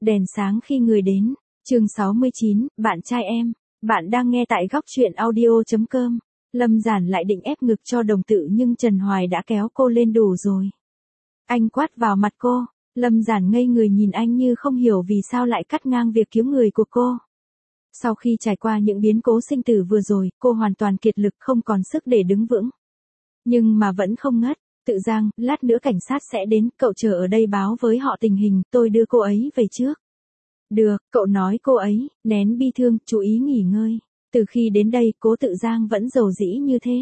Đèn sáng khi người đến. Chương 69, bạn trai em. Bạn đang nghe tại góc truyện audio.com. Lâm Giản lại định ép ngực cho đồng tự nhưng Trần Hoài đã kéo cô lên đủ rồi. Anh quát vào mặt cô. Lâm Giản ngây người nhìn anh như không hiểu vì sao lại cắt ngang việc cứu người của cô. Sau khi trải qua những biến cố sinh tử vừa rồi, cô hoàn toàn kiệt lực không còn sức để đứng vững. Nhưng mà vẫn không ngất. Tự Giang, lát nữa cảnh sát sẽ đến, cậu chờ ở đây báo với họ tình hình, tôi đưa cô ấy về trước. Được, cậu nói cô ấy, nén bi thương, chú ý nghỉ ngơi. Từ khi đến đây, Cố Tự Giang vẫn dầu dĩ như thế.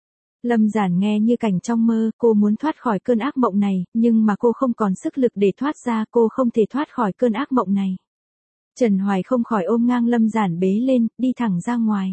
Lâm Giản nghe như cảnh trong mơ, cô muốn thoát khỏi cơn ác mộng này, nhưng mà cô không còn sức lực để thoát ra, cô không thể thoát khỏi cơn ác mộng này. Trần Hoài không khỏi ôm ngang Lâm Giản bế lên, đi thẳng ra ngoài.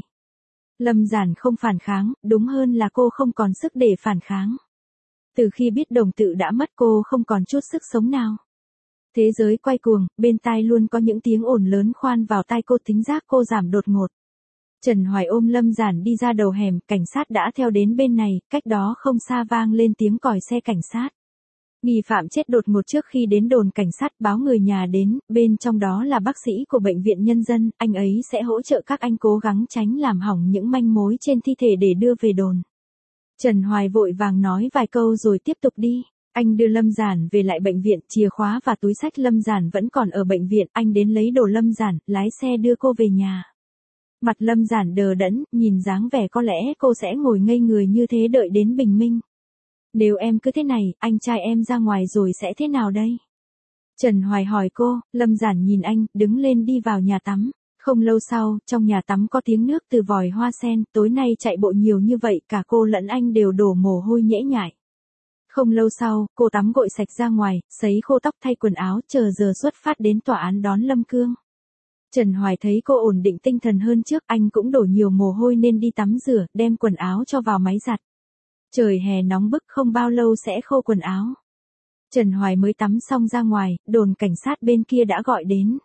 Lâm Giản không phản kháng, đúng hơn là cô không còn sức để phản kháng. Từ khi biết đồng tự đã mất cô không còn chút sức sống nào. Thế giới quay cuồng, bên tai luôn có những tiếng ồn lớn khoan vào tai cô, thính giác cô giảm đột ngột. Trần Hoài ôm Lâm Giản đi ra đầu hẻm, cảnh sát đã theo đến bên này, cách đó không xa vang lên tiếng còi xe cảnh sát. Nghi phạm chết đột ngột trước khi đến đồn cảnh sát, báo người nhà đến, bên trong đó là bác sĩ của bệnh viện nhân dân, anh ấy sẽ hỗ trợ các anh cố gắng tránh làm hỏng những manh mối trên thi thể để đưa về đồn. Trần Hoài vội vàng nói vài câu rồi tiếp tục đi. Anh đưa Lâm Giản về lại bệnh viện, chìa khóa và túi xách Lâm Giản vẫn còn ở bệnh viện, anh đến lấy đồ Lâm Giản, lái xe đưa cô về nhà. Mặt Lâm Giản đờ đẫn, nhìn dáng vẻ có lẽ cô sẽ ngồi ngây người như thế đợi đến bình minh. Nếu em cứ thế này, anh trai em ra ngoài rồi sẽ thế nào đây? Trần Hoài hỏi cô, Lâm Giản nhìn anh, đứng lên đi vào nhà tắm. Không lâu sau, trong nhà tắm có tiếng nước từ vòi hoa sen, tối nay chạy bộ nhiều như vậy, cả cô lẫn anh đều đổ mồ hôi nhễ nhại. Không lâu sau, cô tắm gội sạch ra ngoài, sấy khô tóc thay quần áo, chờ giờ xuất phát đến tòa án đón Lâm Cương. Trần Hoài thấy cô ổn định tinh thần hơn trước, anh cũng đổ nhiều mồ hôi nên đi tắm rửa, đem quần áo cho vào máy giặt. Trời hè nóng bức không bao lâu sẽ khô quần áo. Trần Hoài mới tắm xong ra ngoài, đồn cảnh sát bên kia đã gọi đến.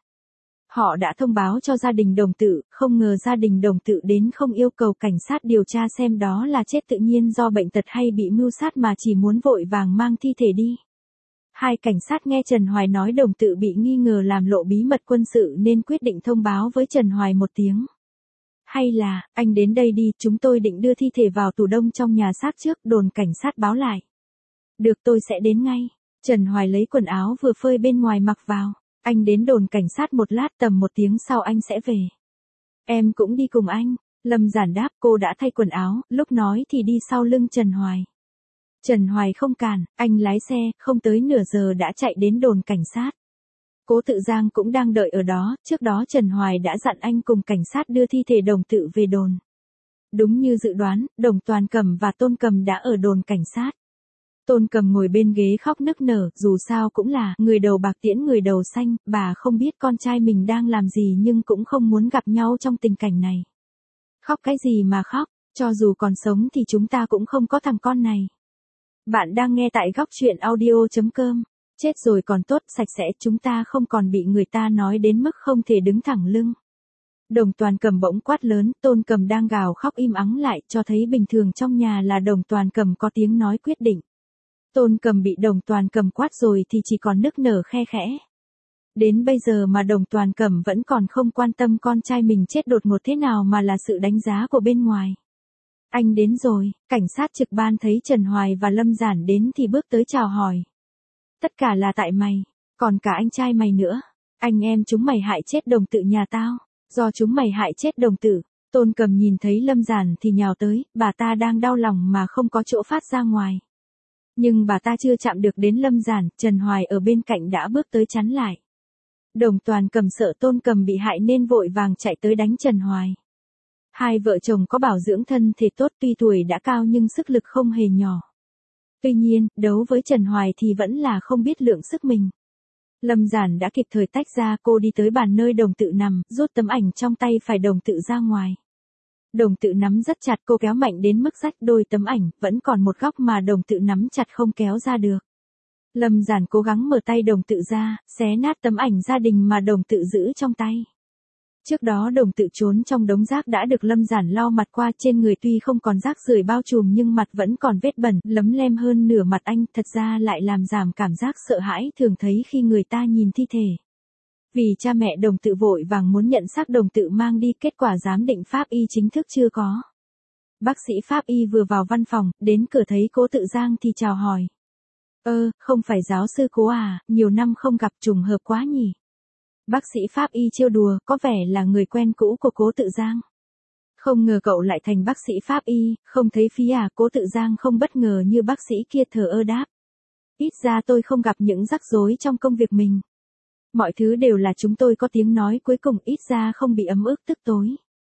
Họ đã thông báo cho gia đình đồng tự, không ngờ gia đình đồng tự đến không yêu cầu cảnh sát điều tra xem đó là chết tự nhiên do bệnh tật hay bị mưu sát mà chỉ muốn vội vàng mang thi thể đi. Hai cảnh sát nghe Trần Hoài nói đồng tự bị nghi ngờ làm lộ bí mật quân sự nên quyết định thông báo với Trần Hoài một tiếng. Hay là, anh đến đây đi, chúng tôi định đưa thi thể vào tủ đông trong nhà xác trước, đồn cảnh sát báo lại. Được, tôi sẽ đến ngay. Trần Hoài lấy quần áo vừa phơi bên ngoài mặc vào. Anh đến đồn cảnh sát một lát, tầm 1 tiếng sau anh sẽ về. Em cũng đi cùng anh. Lâm Giản đáp, cô đã thay quần áo, lúc nói thì đi sau lưng Trần Hoài. Trần Hoài không cản, anh lái xe, không tới nửa giờ đã chạy đến đồn cảnh sát. Cố Tự Giang cũng đang đợi ở đó, trước đó Trần Hoài đã dặn anh cùng cảnh sát đưa thi thể đồng tự về đồn. Đúng như dự đoán, Đồng Toàn Cầm và Tôn Cầm đã ở đồn cảnh sát. Tôn Cầm ngồi bên ghế khóc nức nở, dù sao cũng là người đầu bạc tiễn người đầu xanh, bà không biết con trai mình đang làm gì nhưng cũng không muốn gặp nhau trong tình cảnh này. Khóc cái gì mà khóc, cho dù còn sống thì chúng ta cũng không có thằng con này. Bạn đang nghe tại góc truyện audio.com. Chết rồi còn tốt, sạch sẽ, chúng ta không còn bị người ta nói đến mức không thể đứng thẳng lưng. Đồng Toàn Cầm bỗng quát lớn, Tôn Cầm đang gào khóc im ắng lại, cho thấy bình thường trong nhà là Đồng Toàn Cầm có tiếng nói quyết định. Tôn Cầm bị Đồng Toàn Cầm quát rồi thì chỉ còn nức nở khe khẽ. Đến bây giờ mà Đồng Toàn Cầm vẫn còn không quan tâm con trai mình chết đột ngột thế nào mà là sự đánh giá của bên ngoài. Anh đến rồi, cảnh sát trực ban thấy Trần Hoài và Lâm Giản đến thì bước tới chào hỏi. Tất cả là tại mày, còn cả anh trai mày nữa. Anh em chúng mày hại chết đồng tự nhà tao, do chúng mày hại chết đồng tử. Tôn Cầm nhìn thấy Lâm Giản thì nhào tới, bà ta đang đau lòng mà không có chỗ phát ra ngoài. Nhưng bà ta chưa chạm được đến Lâm Giản, Trần Hoài ở bên cạnh đã bước tới chắn lại. Đồng Toàn Cầm sợ Tôn Cầm bị hại nên vội vàng chạy tới đánh Trần Hoài. Hai vợ chồng có bảo dưỡng thân thể tốt, tuy tuổi đã cao nhưng sức lực không hề nhỏ. Tuy nhiên, đấu với Trần Hoài thì vẫn là không biết lượng sức mình. Lâm Giản đã kịp thời tách ra, cô đi tới bàn nơi đồng tự nằm, rút tấm ảnh trong tay phải đồng tự ra ngoài. Đồng tự nắm rất chặt, cô kéo mạnh đến mức rách đôi tấm ảnh, vẫn còn một góc mà đồng tự nắm chặt không kéo ra được. Lâm Giản cố gắng mở tay đồng tự ra, xé nát tấm ảnh gia đình mà đồng tự giữ trong tay. Trước đó đồng tự trốn trong đống rác đã được Lâm Giản lau mặt qua, trên người tuy không còn rác rưởi bao trùm nhưng mặt vẫn còn vết bẩn, lấm lem hơn nửa mặt anh, thật ra lại làm giảm cảm giác sợ hãi thường thấy khi người ta nhìn thi thể. Vì cha mẹ đồng tự vội vàng muốn nhận xác đồng tự mang đi, kết quả giám định pháp y chính thức chưa có. Bác sĩ pháp y vừa vào văn phòng, đến cửa thấy Cố Tự Giang thì chào hỏi. Không phải giáo sư Cố à, nhiều năm không gặp, trùng hợp quá nhỉ. Bác sĩ pháp y trêu đùa, có vẻ là người quen cũ của Cố Tự Giang. Không ngờ cậu lại thành bác sĩ pháp y, không thấy phí à? Cố Tự Giang không bất ngờ như bác sĩ kia, thờ ơ đáp. Ít ra tôi không gặp những rắc rối trong công việc mình. Mọi thứ đều là chúng tôi có tiếng nói, cuối cùng ít ra không bị ấm ức tức tối.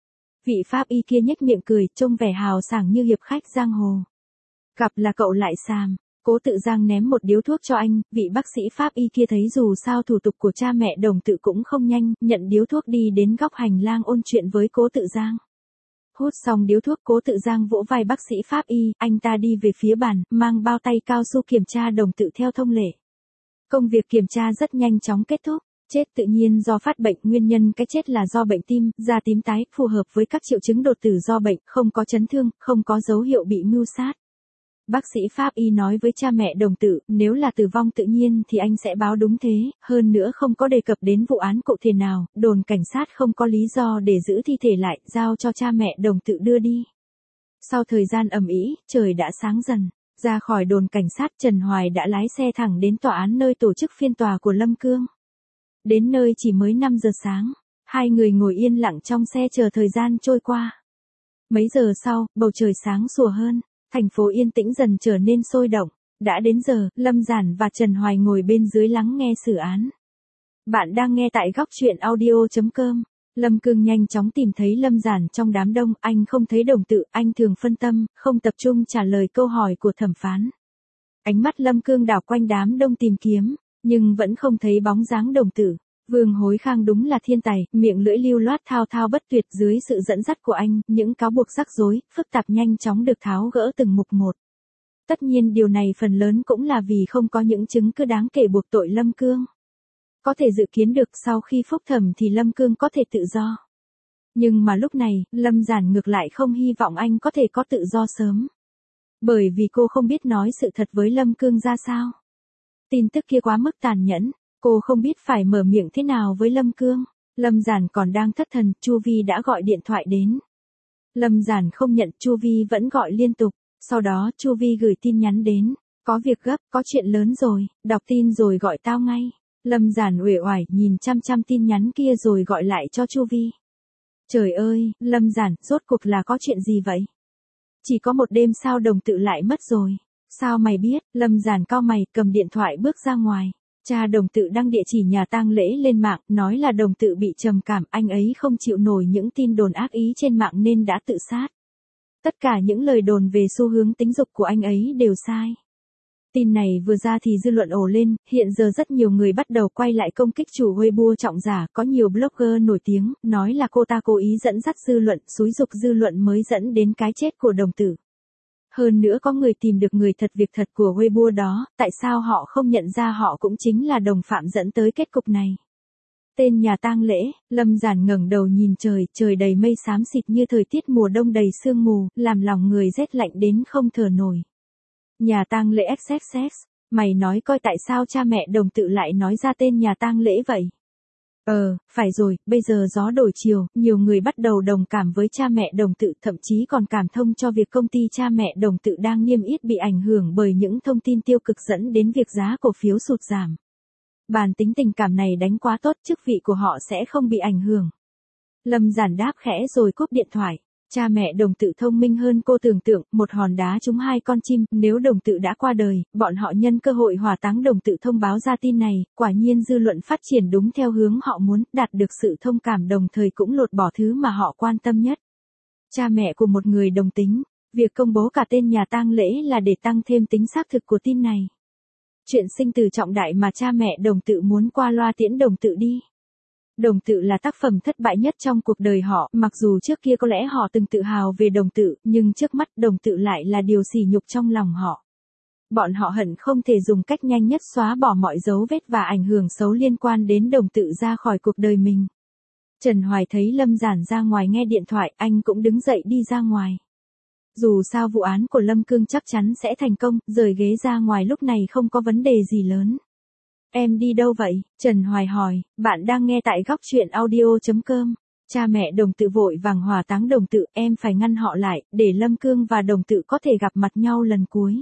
Vị pháp y kia nhếch miệng cười, trông vẻ hào sảng như hiệp khách giang hồ. Gặp là cậu lại xàm. Cố Tự Giang ném một điếu thuốc cho anh, vị bác sĩ pháp y kia thấy dù sao thủ tục của cha mẹ đồng tự cũng không nhanh, nhận điếu thuốc đi đến góc hành lang ôn chuyện với Cố Tự Giang. Hút xong điếu thuốc, Cố Tự Giang vỗ vai bác sĩ pháp y, anh ta đi về phía bàn, mang bao tay cao su kiểm tra đồng tự theo thông lệ. Công việc kiểm tra rất nhanh chóng kết thúc. Chết tự nhiên do phát bệnh, nguyên nhân cái chết là do bệnh tim, da tím tái, phù hợp với các triệu chứng đột tử do bệnh, không có chấn thương, không có dấu hiệu bị mưu sát. Bác sĩ pháp y nói với cha mẹ đồng tự, nếu là tử vong tự nhiên thì anh sẽ báo đúng thế, hơn nữa không có đề cập đến vụ án cụ thể nào, đồn cảnh sát không có lý do để giữ thi thể lại, giao cho cha mẹ đồng tự đưa đi. Sau thời gian ầm ĩ, trời đã sáng dần. Ra khỏi đồn cảnh sát, Trần Hoài đã lái xe thẳng đến tòa án nơi tổ chức phiên tòa của Lâm Cương. Đến nơi chỉ mới 5 giờ sáng, hai người ngồi yên lặng trong xe chờ thời gian trôi qua. Mấy giờ sau, bầu trời sáng sủa hơn, thành phố yên tĩnh dần trở nên sôi động. Đã đến giờ, Lâm Giản và Trần Hoài ngồi bên dưới lắng nghe xử án. Bạn đang nghe tại góc truyện audio.com. Lâm Cương nhanh chóng tìm thấy Lâm Giản trong đám đông, anh không thấy đồng tự, anh thường phân tâm, không tập trung trả lời câu hỏi của thẩm phán. Ánh mắt Lâm Cương đảo quanh đám đông tìm kiếm, nhưng vẫn không thấy bóng dáng đồng tử. Vương Hối Khang đúng là thiên tài, miệng lưỡi lưu loát thao thao bất tuyệt, dưới sự dẫn dắt của anh, những cáo buộc rắc rối, phức tạp nhanh chóng được tháo gỡ từng mục một. Tất nhiên điều này phần lớn cũng là vì không có những chứng cứ đáng kể buộc tội Lâm Cương. Có thể dự kiến được sau khi phúc thẩm thì Lâm Cương có thể tự do. Nhưng mà lúc này, Lâm Giản ngược lại không hy vọng anh có thể có tự do sớm. Bởi vì cô không biết nói sự thật với Lâm Cương ra sao. Tin tức kia quá mức tàn nhẫn, cô không biết phải mở miệng thế nào với Lâm Cương. Lâm Giản còn đang thất thần, Chu Vi đã gọi điện thoại đến. Lâm Giản không nhận, Chu Vi vẫn gọi liên tục. Sau đó Chu Vi gửi tin nhắn đến. Có việc gấp, có chuyện lớn rồi, đọc tin rồi gọi tao ngay. Lâm Giản uể oải nhìn chăm chăm tin nhắn kia rồi gọi lại cho Chu Vi. Trời ơi, Lâm Giản, rốt cuộc là có chuyện gì vậy? Chỉ có một đêm sao đồng tự lại mất rồi? Sao mày biết? Lâm Giản cau mày, cầm điện thoại bước ra ngoài. Cha đồng tự đăng địa chỉ nhà tang lễ lên mạng, nói là đồng tự bị trầm cảm, anh ấy không chịu nổi những tin đồn ác ý trên mạng nên đã tự sát. Tất cả những lời đồn về xu hướng tính dục của anh ấy đều sai. Tin này vừa ra thì dư luận ồ lên, hiện giờ rất nhiều người bắt đầu quay lại công kích chủ Weibo Trọng Giả, có nhiều blogger nổi tiếng, nói là cô ta cố ý dẫn dắt dư luận, xúi dục dư luận mới dẫn đến cái chết của đồng tử. Hơn nữa có người tìm được người thật việc thật của Weibo đó, tại sao họ không nhận ra họ cũng chính là đồng phạm dẫn tới kết cục này. Tên nhà tang lễ, Lâm Giản ngẩng đầu nhìn trời, trời đầy mây xám xịt như thời tiết mùa đông đầy sương mù, làm lòng người rét lạnh đến không thở nổi. Nhà tang lễ XXX, mày nói coi tại sao cha mẹ đồng tự lại nói ra tên nhà tang lễ vậy? Phải rồi, bây giờ gió đổi chiều, nhiều người bắt đầu đồng cảm với cha mẹ đồng tự, thậm chí còn cảm thông cho việc công ty cha mẹ đồng tự đang niêm yết bị ảnh hưởng bởi những thông tin tiêu cực dẫn đến việc giá cổ phiếu sụt giảm. Bản tính tình cảm này đánh quá tốt, chức vị của họ sẽ không bị ảnh hưởng. Lâm Giản đáp khẽ rồi cúp điện thoại. Cha mẹ đồng tự thông minh hơn cô tưởng tượng, một hòn đá trúng hai con chim, nếu đồng tự đã qua đời, bọn họ nhân cơ hội hỏa táng đồng tự thông báo ra tin này, quả nhiên dư luận phát triển đúng theo hướng họ muốn, đạt được sự thông cảm đồng thời cũng lột bỏ thứ mà họ quan tâm nhất. Cha mẹ của một người đồng tính, việc công bố cả tên nhà tang lễ là để tăng thêm tính xác thực của tin này. Chuyện sinh tử trọng đại mà cha mẹ đồng tự muốn qua loa tiễn đồng tự đi. Đồng tự là tác phẩm thất bại nhất trong cuộc đời họ, mặc dù trước kia có lẽ họ từng tự hào về đồng tự, nhưng trước mắt đồng tự lại là điều sỉ nhục trong lòng họ. Bọn họ hận không thể dùng cách nhanh nhất xóa bỏ mọi dấu vết và ảnh hưởng xấu liên quan đến đồng tự ra khỏi cuộc đời mình. Trần Hoài thấy Lâm Giản ra ngoài nghe điện thoại, anh cũng đứng dậy đi ra ngoài. Dù sao vụ án của Lâm Cương chắc chắn sẽ thành công, rời ghế ra ngoài lúc này không có vấn đề gì lớn. Em đi đâu vậy? Trần Hoài hỏi, bạn đang nghe tại góc chuyện audio.com. Cha mẹ Đồng Tự vội vàng hỏa táng Đồng Tự, em phải ngăn họ lại, để Lâm Cương và Đồng Tự có thể gặp mặt nhau lần cuối.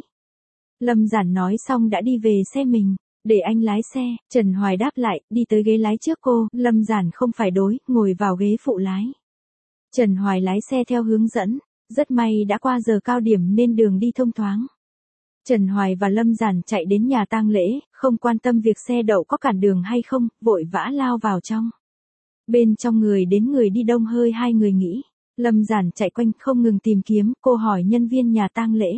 Lâm Giản nói xong đã đi về xe mình. Để anh lái xe, Trần Hoài đáp lại, đi tới ghế lái trước cô, Lâm Giản không phải đối, ngồi vào ghế phụ lái. Trần Hoài lái xe theo hướng dẫn, rất may đã qua giờ cao điểm nên đường đi thông thoáng. Trần Hoài và Lâm Giản chạy đến nhà tang lễ, không quan tâm việc xe đậu có cản đường hay không, vội vã lao vào trong. Bên trong người đến người đi đông hơi hai người nghĩ. Lâm Giản chạy quanh không ngừng tìm kiếm, cô hỏi nhân viên nhà tang lễ.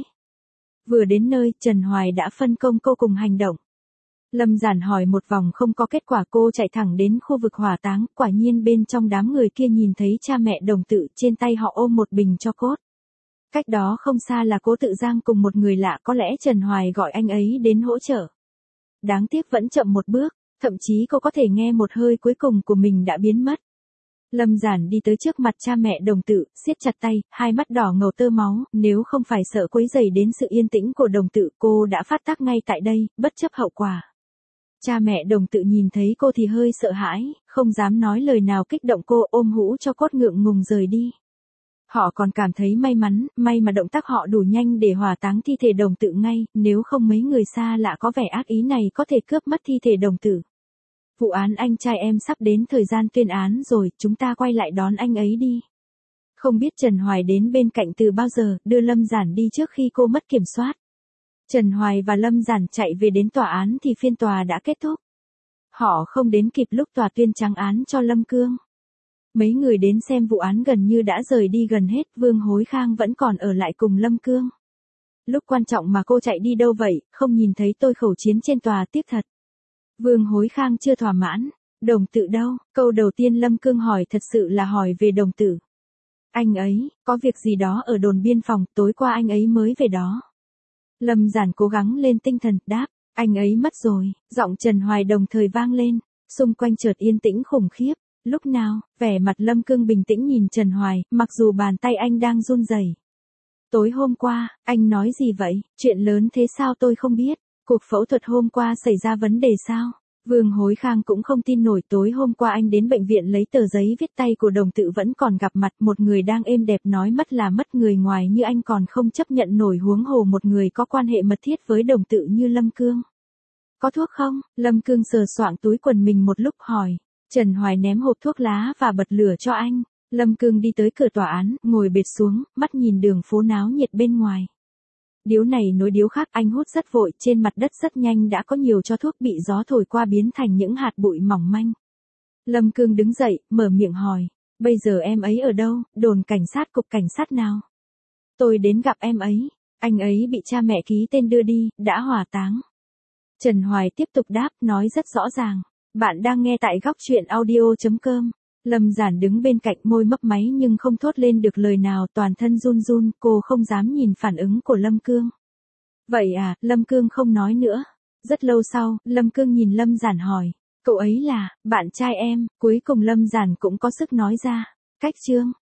Vừa đến nơi, Trần Hoài đã phân công cô cùng hành động. Lâm Giản hỏi một vòng không có kết quả, cô chạy thẳng đến khu vực hỏa táng, quả nhiên bên trong đám người kia nhìn thấy cha mẹ Đồng Tự, trên tay họ ôm một bình tro cốt. Cách đó không xa là Cố Tự Giang cùng một người lạ, có lẽ Trần Hoài gọi anh ấy đến hỗ trợ. Đáng tiếc vẫn chậm một bước, thậm chí cô có thể nghe một hơi cuối cùng của mình đã biến mất. Lâm Giản đi tới trước mặt cha mẹ Đồng Tự, siết chặt tay, hai mắt đỏ ngầu tơ máu, nếu không phải sợ quấy rầy đến sự yên tĩnh của Đồng Tự, cô đã phát tác ngay tại đây, bất chấp hậu quả. Cha mẹ Đồng Tự nhìn thấy cô thì hơi sợ hãi, không dám nói lời nào kích động cô, ôm hũ cho cốt ngượng ngùng rời đi. Họ còn cảm thấy may mắn, may mà động tác họ đủ nhanh để hỏa táng thi thể Đồng Tự ngay, nếu không mấy người xa lạ có vẻ ác ý này có thể cướp mất thi thể Đồng Tự. Vụ án anh trai em sắp đến thời gian tuyên án rồi, chúng ta quay lại đón anh ấy đi. Không biết Trần Hoài đến bên cạnh từ bao giờ, đưa Lâm Giản đi trước khi cô mất kiểm soát. Trần Hoài và Lâm Giản chạy về đến tòa án thì phiên tòa đã kết thúc. Họ không đến kịp lúc tòa tuyên trắng án cho Lâm Cương. Mấy người đến xem vụ án gần như đã rời đi gần hết, Vương Hối Khang vẫn còn ở lại cùng Lâm Cương. Lúc quan trọng mà cô chạy đi đâu vậy, không nhìn thấy tôi khẩu chiến trên tòa, tiếc thật. Vương Hối Khang chưa thỏa mãn. Đồng Tự đâu? Câu đầu tiên Lâm Cương hỏi thật sự là hỏi về Đồng Tự. Anh ấy, có việc gì đó ở đồn biên phòng, tối qua anh ấy mới về đó. Lâm Giản cố gắng lên tinh thần, đáp, anh ấy mất rồi, giọng Trần Hoài đồng thời vang lên, xung quanh chợt yên tĩnh khủng khiếp. Lúc nào, vẻ mặt Lâm Cương bình tĩnh nhìn Trần Hoài, mặc dù bàn tay anh đang run rẩy. Tối hôm qua, anh nói gì vậy, chuyện lớn thế sao tôi không biết, cuộc phẫu thuật hôm qua xảy ra vấn đề sao? Vương Hối Khang cũng không tin nổi, tối hôm qua anh đến bệnh viện lấy tờ giấy viết tay của Đồng Tự vẫn còn gặp mặt, một người đang êm đẹp nói mất là mất, người ngoài như anh còn không chấp nhận nổi, huống hồ một người có quan hệ mật thiết với Đồng Tự như Lâm Cương. Có thuốc không? Lâm Cương sờ soạng túi quần mình một lúc hỏi. Trần Hoài ném hộp thuốc lá và bật lửa cho anh. Lâm Cương đi tới cửa tòa án, ngồi bệt xuống, mắt nhìn đường phố náo nhiệt bên ngoài. Điếu này nối điếu khác, anh hút rất vội, trên mặt đất rất nhanh đã có nhiều tro thuốc bị gió thổi qua biến thành những hạt bụi mỏng manh. Lâm Cương đứng dậy, mở miệng hỏi, bây giờ em ấy ở đâu, đồn cảnh sát, cục cảnh sát nào? Tôi đến gặp em ấy, anh ấy bị cha mẹ ký tên đưa đi, đã hỏa táng. Trần Hoài tiếp tục đáp, nói rất rõ ràng. Bạn đang nghe tại góc chuyện audio.com. Lâm Giản đứng bên cạnh, môi mấp máy nhưng không thốt lên được lời nào, toàn thân run run, cô không dám nhìn phản ứng của Lâm Cương. Vậy à, Lâm Cương không nói nữa. Rất lâu sau, Lâm Cương nhìn Lâm Giản hỏi, cậu ấy là bạn trai em? Cuối cùng Lâm Giản cũng có sức nói ra. Cách chương